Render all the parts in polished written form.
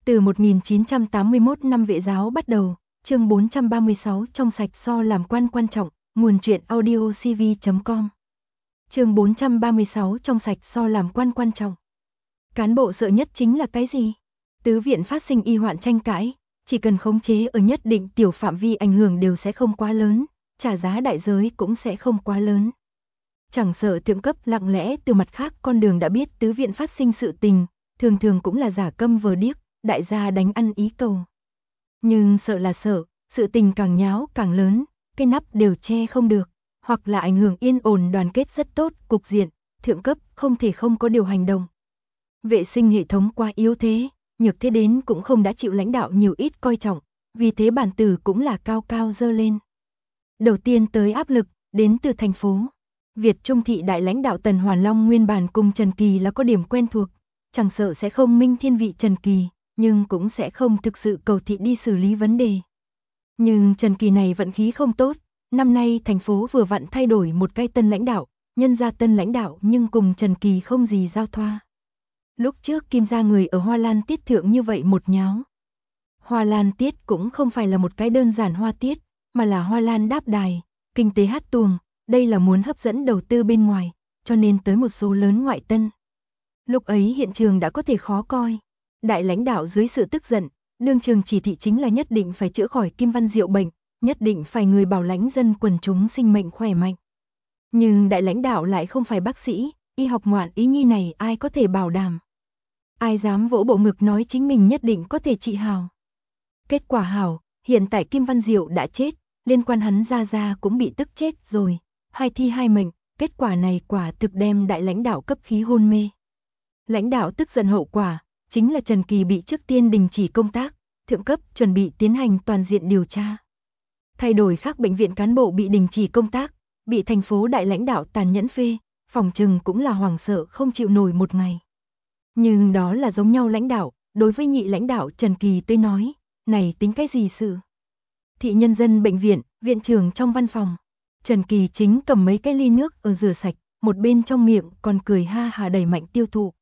Từ 1981 năm Vệ giáo bắt đầu, chương 436 trong sạch so làm quan quan trọng, nguồn truyện audio cv.com. Chương 436 trong sạch so làm quan quan trọng. Cán bộ sợ nhất chính là cái gì? Tứ viện phát sinh y hoạn tranh cãi, chỉ cần khống chế ở nhất định tiểu phạm vi ảnh hưởng đều sẽ không quá lớn, trả giá đại giới cũng sẽ không quá lớn. Chẳng sợ thượng cấp lặng lẽ từ mặt khác con đường đã biết tứ viện phát sinh sự tình, thường thường cũng là giả câm vờ điếc, đại gia đánh ăn ý cầu. Nhưng sợ là sợ, sự tình càng nháo càng lớn, cái nắp đều che không được, hoặc là ảnh hưởng yên ổn đoàn kết rất tốt, cục diện, thượng cấp không thể không có điều hành động. Vệ sinh hệ thống quá yếu thế, nhược thế đến cũng không đã chịu lãnh đạo nhiều ít coi trọng, vì thế bản tử cũng là cao cao dơ lên. Đầu tiên tới áp lực, đến từ thành phố. Việt Trung thị đại lãnh đạo Tần Hoàn Long nguyên bản cùng Trần Kỳ là có điểm quen thuộc, chẳng sợ sẽ không minh thiên vị Trần Kỳ, nhưng cũng sẽ không thực sự cầu thị đi xử lý vấn đề. Nhưng Trần Kỳ này vận khí không tốt, năm nay thành phố vừa vặn thay đổi một cái tân lãnh đạo, nhân ra tân lãnh đạo nhưng cùng Trần Kỳ không gì giao thoa. Lúc trước Kim gia người ở Hoa Lan Tiết thượng như vậy một nháo. Hoa Lan Tiết cũng không phải là một cái đơn giản hoa tiết, mà là Hoa Lan đáp đài, kinh tế hát tuồng, đây là muốn hấp dẫn đầu tư bên ngoài, cho nên tới một số lớn ngoại tân. Lúc ấy hiện trường đã có thể khó coi. Đại lãnh đạo dưới sự tức giận, đương trường chỉ thị chính là nhất định phải chữa khỏi Kim Văn Diệu bệnh, nhất định phải người bảo lãnh dân quần chúng sinh mệnh khỏe mạnh. Nhưng đại lãnh đạo lại không phải bác sĩ, y học ngoạn ý nhi này ai có thể bảo đảm. Ai dám vỗ bộ ngực nói chính mình nhất định có thể trị hào. Kết quả hảo, hiện tại Kim Văn Diệu đã chết, liên quan hắn ra cũng bị tức chết rồi, hai thi hai mệnh, kết quả này quả thực đem đại lãnh đạo cấp khí hôn mê. Lãnh đạo tức giận hậu quả, chính là Trần Kỳ bị trước tiên đình chỉ công tác, thượng cấp chuẩn bị tiến hành toàn diện điều tra. Thay đổi khác bệnh viện cán bộ bị đình chỉ công tác, bị thành phố đại lãnh đạo tàn nhẫn phê, phòng trừng cũng là hoảng sợ không chịu nổi một ngày. Nhưng đó là giống nhau lãnh đạo, đối với nhị lãnh đạo Trần Kỳ tôi nói, này tính cái gì sự? Thị nhân dân bệnh viện, viện trưởng trong văn phòng, Trần Kỳ chính cầm mấy cái ly nước ở rửa sạch, một bên trong miệng còn cười ha hà đẩy mạnh tiêu thụ.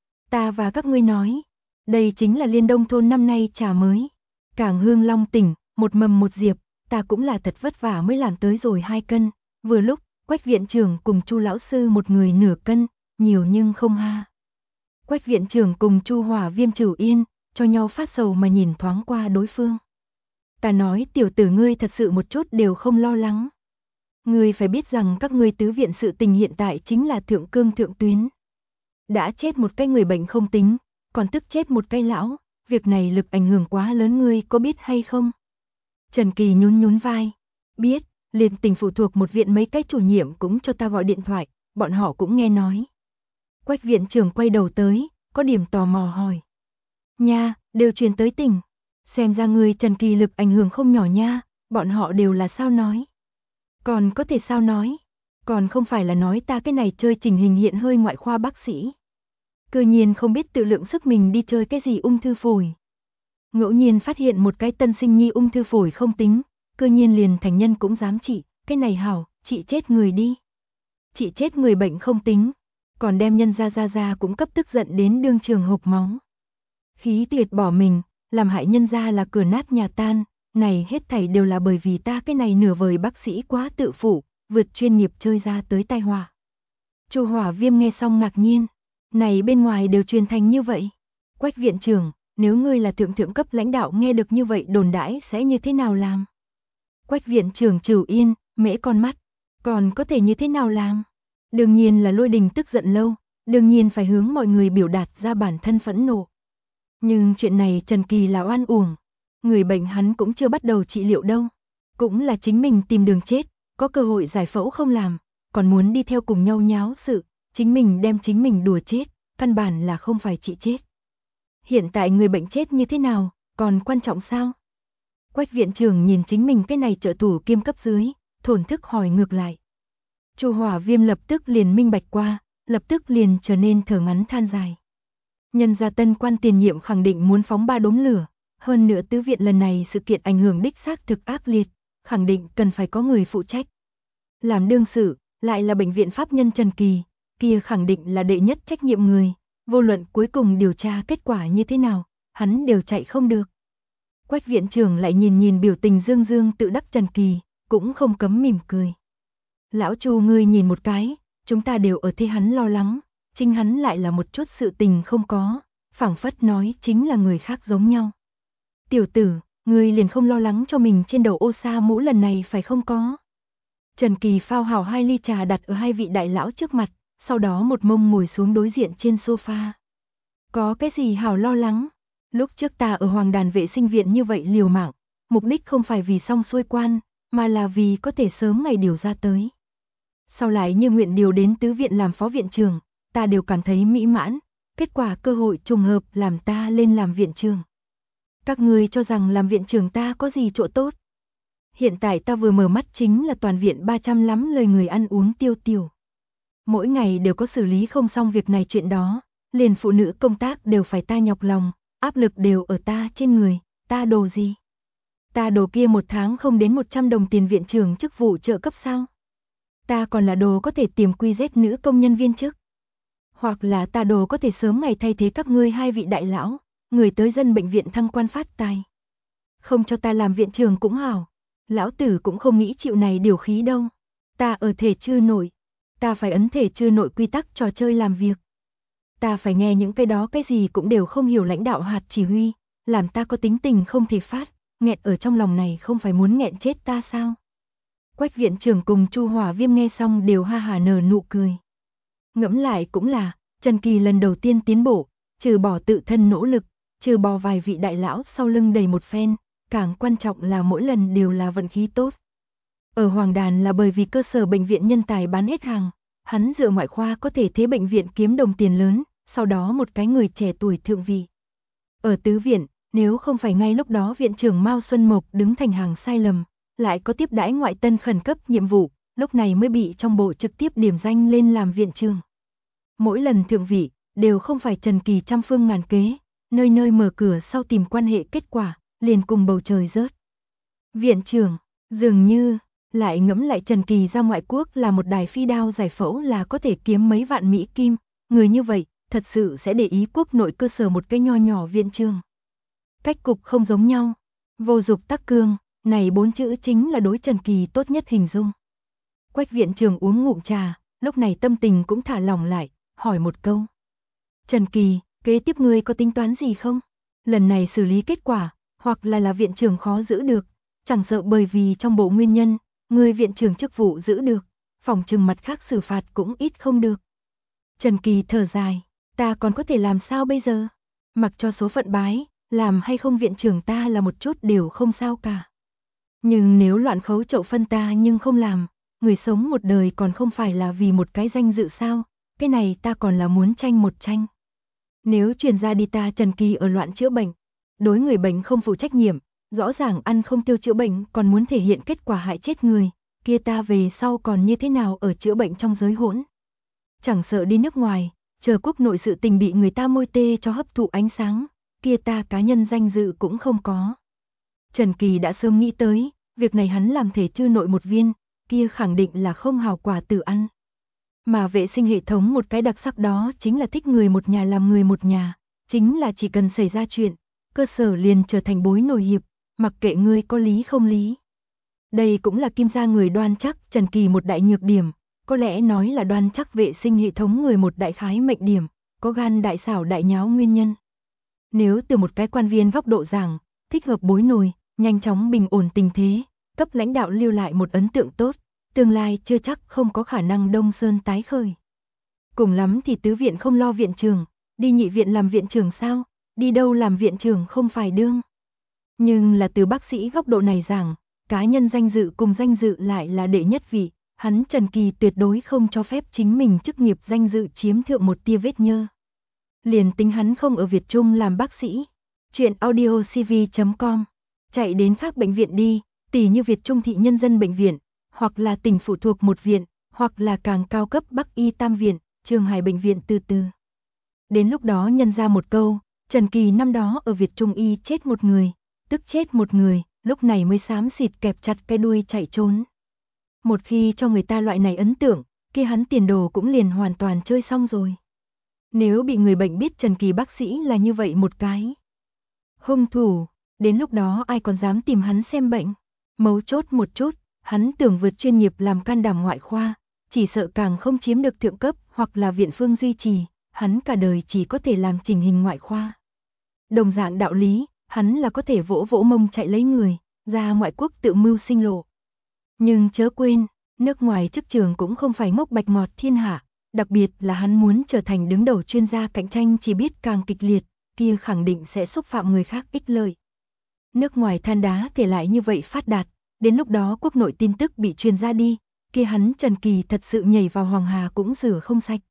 Ta và các ngươi nói, đây chính là Liên Đông thôn năm nay trà mới. Cảng Hương Long tỉnh, một mầm một diệp, ta cũng là thật vất vả mới làm tới rồi 2 cân, vừa lúc, Quách viện trưởng cùng Chu lão sư một người nửa cân, nhiều nhưng không ha. Quách viện trưởng cùng Chu Hỏa Viêm Trửu Yên, cho nhau phát sầu mà nhìn thoáng qua đối phương. Ta nói tiểu tử ngươi thật sự một chút đều không lo lắng. Ngươi phải biết rằng các ngươi tứ viện sự tình hiện tại chính là thượng cương thượng tuyến. Đã chết một cái người bệnh không tính, còn tức chết một cái lão, việc này lực ảnh hưởng quá lớn ngươi có biết hay không? Trần Kỳ nhún vai, biết, liền tỉnh phụ thuộc một viện mấy cái chủ nhiệm cũng cho ta gọi điện thoại, bọn họ cũng nghe nói. Quách viện trưởng quay đầu tới, có điểm tò mò hỏi. Nha, đều truyền tới tỉnh, xem ra ngươi Trần Kỳ lực ảnh hưởng không nhỏ nha, bọn họ đều là sao nói. Còn có thể sao nói, còn không phải là nói ta cái này chơi trình hình hiện hơi ngoại khoa bác sĩ. Cư nhiên không biết tự lượng sức mình đi chơi cái gì ung thư phổi. Ngẫu nhiên phát hiện một cái tân sinh nhi ung thư phổi không tính, cư nhiên liền thành nhân cũng dám trị, cái này hảo, trị chết người đi. Trị chết người bệnh không tính, còn đem nhân ra cũng cấp tức giận đến đương trường hộc máu. Khí tuyệt bỏ mình, làm hại nhân ra là cửa nát nhà tan, này hết thảy đều là bởi vì ta cái này nửa vời bác sĩ quá tự phụ, vượt chuyên nghiệp chơi ra tới tai họa. Chu Hỏa Viêm nghe xong ngạc nhiên, này bên ngoài đều truyền thành như vậy. Quách viện trưởng, nếu ngươi là thượng cấp lãnh đạo nghe được như vậy đồn đãi sẽ như thế nào làm? Quách viện trưởng Trửu Yên, mễ con mắt, còn có thể như thế nào làm? Đương nhiên là Lôi Đình tức giận lâu, đương nhiên phải hướng mọi người biểu đạt ra bản thân phẫn nộ. Nhưng chuyện này Trần Kỳ là oan uổng, người bệnh hắn cũng chưa bắt đầu trị liệu đâu, cũng là chính mình tìm đường chết, có cơ hội giải phẫu không làm, còn muốn đi theo cùng nhau nháo sự, chính mình đem chính mình đùa chết, căn bản là không phải trị chết. Hiện tại người bệnh chết như thế nào, còn quan trọng sao? Quách viện trưởng nhìn chính mình cái này trợ thủ kiêm cấp dưới, thổn thức hỏi ngược lại. Chu Hỏa Viêm lập tức liền minh bạch qua, lập tức liền trở nên thở ngắn than dài. Nhân gia tân quan tiền nhiệm khẳng định muốn phóng 3 đốm lửa, hơn nữa tứ viện lần này sự kiện ảnh hưởng đích xác thực ác liệt, khẳng định cần phải có người phụ trách. Làm đương sự, lại là bệnh viện pháp nhân Trần Kỳ, kia khẳng định là đệ nhất trách nhiệm người, vô luận cuối cùng điều tra kết quả như thế nào, hắn đều chạy không được. Quách viện trưởng lại nhìn biểu tình dương dương tự đắc Trần Kỳ, cũng không cấm mỉm cười. Lão Chu ngươi nhìn một cái, chúng ta đều ở thế hắn lo lắng, chính hắn lại là một chút sự tình không có, phảng phất nói chính là người khác giống nhau. Tiểu tử, ngươi liền không lo lắng cho mình trên đầu ô sa mũ lần này phải không có? Trần Kỳ phao hảo 2 ly trà đặt ở 2 vị đại lão trước mặt, sau đó một mông ngồi xuống đối diện trên sofa. Có cái gì hảo lo lắng? Lúc trước ta ở Hoàng Đàn vệ sinh viện như vậy liều mạng, mục đích không phải vì xong xuôi quan, mà là vì có thể sớm ngày điều ra tới. Sau lại như nguyện điều đến tứ viện làm phó viện trưởng, ta đều cảm thấy mỹ mãn, kết quả cơ hội trùng hợp làm ta lên làm viện trưởng. Các ngươi cho rằng làm viện trưởng ta có gì chỗ tốt? Hiện tại ta vừa mở mắt chính là toàn viện 300 lắm lời người ăn uống tiêu tiểu. Mỗi ngày đều có xử lý không xong việc này chuyện đó, liền phụ nữ công tác đều phải ta nhọc lòng, áp lực đều ở ta trên người, ta đồ gì? Ta đồ kia một tháng không đến 100 đồng tiền viện trưởng chức vụ trợ cấp sao? Ta còn là đồ có thể tiềm quy Z nữ công nhân viên chức. Hoặc là ta đồ có thể sớm ngày thay thế các ngươi 2 vị đại lão, người tới dân bệnh viện thăng quan phát tài. Không cho ta làm viện trưởng cũng hảo, lão tử cũng không nghĩ chịu này điều khí đâu. Ta ở thể chư nội, ta phải ấn thể chư nội quy tắc trò chơi làm việc. Ta phải nghe những cái đó cái gì cũng đều không hiểu lãnh đạo hạt chỉ huy, làm ta có tính tình không thể phát, nghẹn ở trong lòng này không phải muốn nghẹn chết ta sao? Quách viện trưởng cùng Chu Hỏa Viêm nghe xong đều ha hả nở nụ cười. Ngẫm lại cũng là, Trần Kỳ lần đầu tiên tiến bộ, trừ bỏ tự thân nỗ lực, trừ bỏ vài vị đại lão sau lưng đầy một phen, càng quan trọng là mỗi lần đều là vận khí tốt. Ở Hoàng Đàn là bởi vì cơ sở bệnh viện nhân tài bán hết hàng, hắn dựa ngoại khoa có thể thế bệnh viện kiếm đồng tiền lớn, sau đó một cái người trẻ tuổi thượng vị. Ở tứ viện, nếu không phải ngay lúc đó viện trưởng Mao Xuân Mộc đứng thành hàng sai lầm, lại có tiếp đãi ngoại tân khẩn cấp nhiệm vụ, lúc này mới bị trong bộ trực tiếp điểm danh lên làm viện trưởng. Mỗi lần thượng vị, đều không phải Trần Kỳ trăm phương ngàn kế, nơi nơi mở cửa sau tìm quan hệ kết quả, liền cùng bầu trời rớt. Viện trưởng, dường như, lại ngẫm lại Trần Kỳ ra ngoại quốc là một đài phi đao giải phẫu là có thể kiếm mấy vạn Mỹ kim, người như vậy, thật sự sẽ để ý quốc nội cơ sở một cái nho nhỏ viện trưởng. Cách cục không giống nhau, vô dục tắc cương, này 4 chữ chính là đối Trần Kỳ tốt nhất hình dung. Quách viện trưởng uống ngụm trà, lúc này tâm tình cũng thả lỏng lại, hỏi một câu. Trần Kỳ, kế tiếp ngươi có tính toán gì không? Lần này xử lý kết quả, hoặc là viện trưởng khó giữ được, chẳng sợ bởi vì trong bộ nguyên nhân, ngươi viện trưởng chức vụ giữ được, phòng trừng mặt khác xử phạt cũng ít không được. Trần Kỳ thở dài, ta còn có thể làm sao bây giờ? Mặc cho số phận bái, làm hay không viện trưởng ta là một chút đều không sao cả. Nhưng nếu loạn khấu chậu phân ta nhưng không làm, người sống một đời còn không phải là vì một cái danh dự sao, cái này ta còn là muốn tranh một tranh. Nếu truyền ra đi ta Trần Kỳ ở loạn chữa bệnh, đối người bệnh không phụ trách nhiệm, rõ ràng ăn không tiêu chữa bệnh còn muốn thể hiện kết quả hại chết người, kia ta về sau còn như thế nào ở chữa bệnh trong giới hỗn. Chẳng sợ đi nước ngoài, chờ quốc nội sự tình bị người ta môi tê cho hấp thụ ánh sáng, kia ta cá nhân danh dự cũng không có. Trần Kỳ đã sớm nghĩ tới, việc này hắn làm thể chư nội một viên, kia khẳng định là không hào quả tự ăn. Mà vệ sinh hệ thống một cái đặc sắc đó chính là thích người một nhà làm người một nhà, chính là chỉ cần xảy ra chuyện, cơ sở liền trở thành bối nổi hiệp, mặc kệ ngươi có lý không lý. Đây cũng là Kim gia người đoan chắc Trần Kỳ một đại nhược điểm, có lẽ nói là đoan chắc vệ sinh hệ thống người một đại khái mệnh điểm, có gan đại xảo đại nháo nguyên nhân. Nếu từ một cái quan viên góc độ giảng, thích hợp bối nổi, nhanh chóng bình ổn tình thế, cấp lãnh đạo lưu lại một ấn tượng tốt, tương lai chưa chắc không có khả năng Đông Sơn tái khởi. Cùng lắm thì tứ viện không lo viện trưởng, đi nhị viện làm viện trưởng sao, đi đâu làm viện trưởng không phải đương. Nhưng là từ bác sĩ góc độ này giảng, cá nhân danh dự cùng danh dự lại là đệ nhất vị, hắn Trần Kỳ tuyệt đối không cho phép chính mình chức nghiệp danh dự chiếm thượng một tia vết nhơ. Liền tính hắn không ở Việt Trung làm bác sĩ, chuyện audiocv.com, chạy đến khác bệnh viện đi, tỉ như Việt Trung thị nhân dân bệnh viện, hoặc là tỉnh phụ thuộc một viện, hoặc là càng cao cấp Bắc Y Tam viện, Trường Hải bệnh viện từ từ. Đến lúc đó nhân ra một câu, Trần Kỳ năm đó ở Việt Trung Y chết một người, tức chết một người, lúc này mới xám xịt kẹp chặt cái đuôi chạy trốn. Một khi cho người ta loại này ấn tượng, kia hắn tiền đồ cũng liền hoàn toàn chơi xong rồi. Nếu bị người bệnh biết Trần Kỳ bác sĩ là như vậy một cái, hung thủ, đến lúc đó ai còn dám tìm hắn xem bệnh. Mấu chốt một chút, hắn tưởng vượt chuyên nghiệp làm can đảm ngoại khoa, chỉ sợ càng không chiếm được thượng cấp hoặc là viện phương duy trì, hắn cả đời chỉ có thể làm chỉnh hình ngoại khoa. Đồng dạng đạo lý, hắn là có thể vỗ vỗ mông chạy lấy người, ra ngoại quốc tự mưu sinh lộ. Nhưng chớ quên, nước ngoài chức trường cũng không phải ngốc bạch ngọt thiên hạ, đặc biệt là hắn muốn trở thành đứng đầu chuyên gia, cạnh tranh chỉ biết càng kịch liệt, kia khẳng định sẽ xúc phạm người khác ích lợi. Nước ngoài than đá thể lại như vậy phát đạt, đến lúc đó quốc nội tin tức bị truyền ra đi, kia hắn Trần Kỳ thật sự nhảy vào Hoàng Hà cũng rửa không sạch.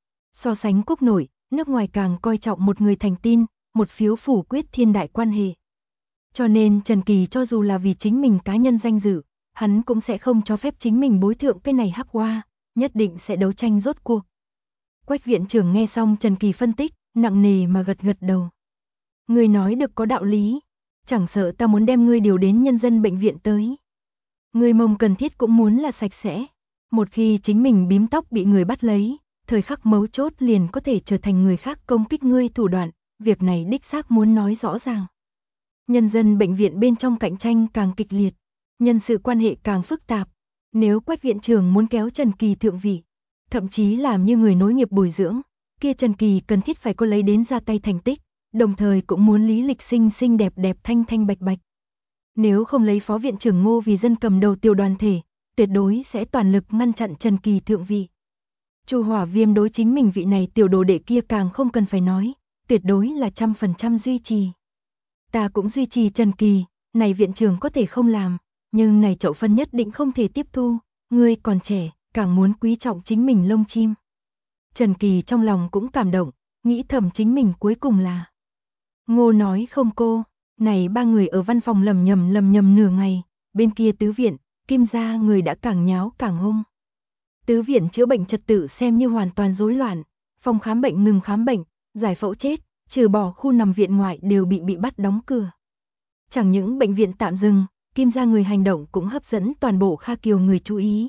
So sánh quốc nội, nước ngoài càng coi trọng một người thành tin, một phiếu phủ quyết thiên đại quan hệ. Cho nên Trần Kỳ cho dù là vì chính mình cá nhân danh dự, hắn cũng sẽ không cho phép chính mình bối thượng cái này hắc hoa, nhất định sẽ đấu tranh rốt cuộc. Quách viện trưởng nghe xong Trần Kỳ phân tích, nặng nề mà gật gật đầu. Ngươi nói được có đạo lý, chẳng sợ ta muốn đem ngươi điều đến nhân dân bệnh viện tới. Ngươi mông cần thiết cũng muốn là sạch sẽ, một khi chính mình bím tóc bị người bắt lấy, thời khắc mấu chốt liền có thể trở thành người khác công kích ngươi thủ đoạn, việc này đích xác muốn nói rõ ràng. Nhân dân bệnh viện bên trong cạnh tranh càng kịch liệt, nhân sự quan hệ càng phức tạp, nếu Quách viện trưởng muốn kéo Trần Kỳ thượng vị, thậm chí làm như người nối nghiệp bồi dưỡng, kia Trần Kỳ cần thiết phải có lấy đến ra tay thành tích, đồng thời cũng muốn lý lịch xinh xinh đẹp đẹp thanh thanh bạch bạch. Nếu không lấy phó viện trưởng Ngô vì dân cầm đầu tiểu đoàn thể, tuyệt đối sẽ toàn lực ngăn chặn Trần Kỳ thượng vị. Chu Hỏa Viêm đối chính mình vị này tiểu đồ đệ kia càng không cần phải nói, tuyệt đối là 100% duy trì. Ta cũng duy trì Trần Kỳ, này viện trưởng có thể không làm, nhưng này chậu phân nhất định không thể tiếp thu, ngươi còn trẻ, càng muốn quý trọng chính mình lông chim. Trần Kỳ trong lòng cũng cảm động, nghĩ thầm chính mình cuối cùng là. Ngô nói không cô, này ba người ở văn phòng lầm nhầm nửa ngày, bên kia tứ viện, Kim gia người đã càng nháo càng hung. Tứ viện chữa bệnh trật tự xem như hoàn toàn rối loạn, phòng khám bệnh ngừng khám bệnh, giải phẫu chết, trừ bỏ khu nằm viện ngoại đều bị bắt đóng cửa. Chẳng những bệnh viện tạm dừng, Kim gia người hành động cũng hấp dẫn toàn bộ Kha Kiều người chú ý.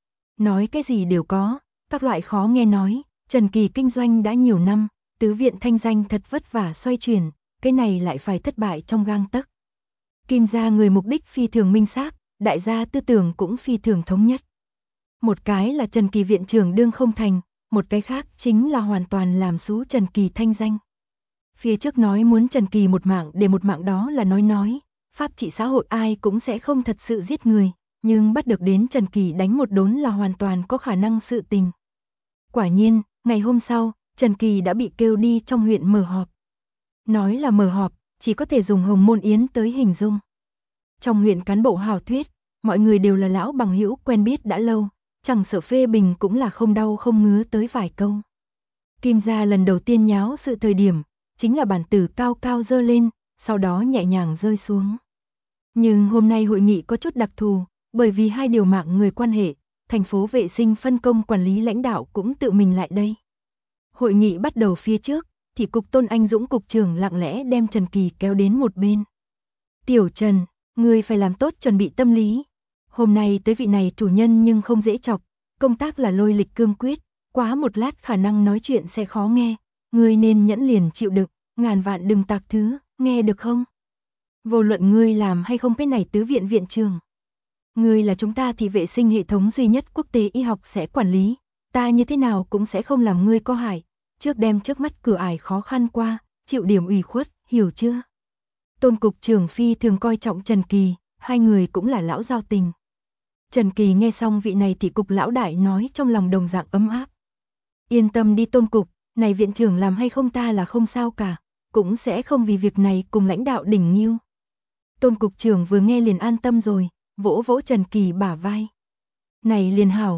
Nói cái gì đều có, các loại khó nghe nói, Trần Kỳ kinh doanh đã nhiều năm, tứ viện thanh danh thật vất vả xoay chuyển, cái này lại phải thất bại trong gang tấc. Kim gia người mục đích phi thường minh xác, đại gia tư tưởng cũng phi thường thống nhất. Một cái là Trần Kỳ viện trưởng đương không thành, một cái khác chính là hoàn toàn làm xú Trần Kỳ thanh danh. Phía trước nói muốn Trần Kỳ một mạng để một mạng đó là nói, pháp trị xã hội ai cũng sẽ không thật sự giết người, nhưng bắt được đến Trần Kỳ đánh một đốn là hoàn toàn có khả năng sự tình. Quả nhiên, ngày hôm sau, Trần Kỳ đã bị kêu đi trong huyện mở họp. Nói là mở họp, chỉ có thể dùng Hồng Môn Yến tới hình dung. Trong huyện cán bộ hào thuyết, mọi người đều là lão bằng hữu quen biết đã lâu, chẳng sợ phê bình cũng là không đau không ngứa tới vài câu. Kim gia lần đầu tiên nháo sự thời điểm, chính là bản tử cao cao dơ lên, sau đó nhẹ nhàng rơi xuống. Nhưng hôm nay hội nghị có chút đặc thù, bởi vì hai điều mạng người quan hệ, thành phố vệ sinh phân công quản lý lãnh đạo cũng tự mình lại đây. Hội nghị bắt đầu phía trước, thì cục Tôn Anh Dũng cục trưởng lặng lẽ đem Trần Kỳ kéo đến một bên. Tiểu Trần, ngươi phải làm tốt chuẩn bị tâm lý. Hôm nay tới vị này chủ nhân nhưng không dễ chọc, công tác là lôi lịch cương quyết, quá một lát khả năng nói chuyện sẽ khó nghe, ngươi nên nhẫn liền chịu đựng, ngàn vạn đừng tạc thứ, nghe được không? Vô luận ngươi làm hay không cái này tứ viện viện trưởng. Ngươi là chúng ta thì vệ sinh hệ thống duy nhất quốc tế y học sẽ quản lý, ta như thế nào cũng sẽ không làm ngươi có hại, trước đem trước mắt cửa ải khó khăn qua, chịu điểm ủy khuất, hiểu chưa? Tôn cục trưởng phi thường coi trọng Trần Kỳ, hai người cũng là lão giao tình. Trần Kỳ nghe xong vị này thị cục lão đại nói trong lòng đồng dạng ấm áp. Yên tâm đi Tôn cục, này viện trưởng làm hay không ta là không sao cả, cũng sẽ không vì việc này cùng lãnh đạo đỉnh nghiêu. Tôn cục trưởng vừa nghe liền an tâm rồi, vỗ vỗ Trần Kỳ bả vai. Này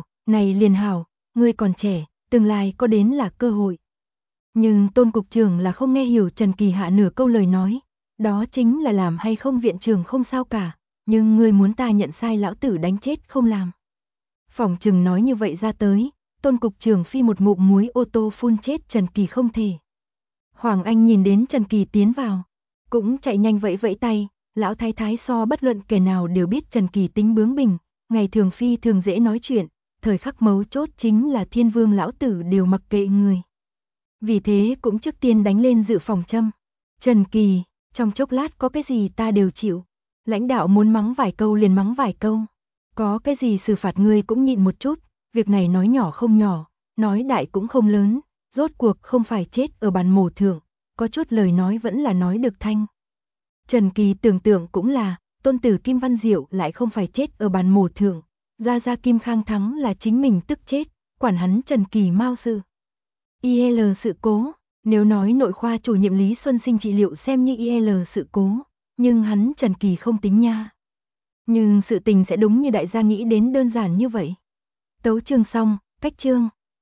liền hảo, ngươi còn trẻ, tương lai có đến là cơ hội. Nhưng Tôn cục trưởng là không nghe hiểu Trần Kỳ hạ nửa câu lời nói, đó chính là làm hay không viện trưởng không sao cả, nhưng ngươi muốn ta nhận sai lão tử đánh chết không làm. Phỏng chừng nói như vậy ra tới, Tôn cục trưởng phi một ngụm muối ô tô phun chết Trần Kỳ không thể. Hoàng Anh nhìn đến Trần Kỳ tiến vào, cũng chạy nhanh vẫy vẫy tay, lão thái thái so bất luận kẻ nào đều biết Trần Kỳ tính bướng bỉnh, ngày thường phi thường dễ nói chuyện, thời khắc mấu chốt chính là Thiên Vương lão tử đều mặc kệ người. Vì thế cũng trước tiên đánh lên dự phòng châm. Trần Kỳ, Trong chốc lát có cái gì ta đều chịu. Lãnh đạo muốn mắng vài câu liền mắng vài câu. Có cái gì xử phạt ngươi cũng nhịn một chút, việc này nói nhỏ không nhỏ, nói đại cũng không lớn, rốt cuộc không phải chết ở bàn mổ thượng, có chút lời nói vẫn là nói được thanh. Trần Kỳ tưởng tượng cũng là, tôn tử Kim Văn Diệu lại không phải chết ở bàn mổ thượng, gia Kim Khang Thắng là chính mình tức chết, quản hắn Trần Kỳ mau sự. IL sự cố, nếu nói nội khoa chủ nhiệm Lý Xuân Sinh trị liệu xem như IL sự cố, nhưng hắn Trần Kỳ không tính nha. Nhưng sự tình sẽ đúng như đại gia nghĩ đến đơn giản như vậy. Tấu chương xong, cách chương.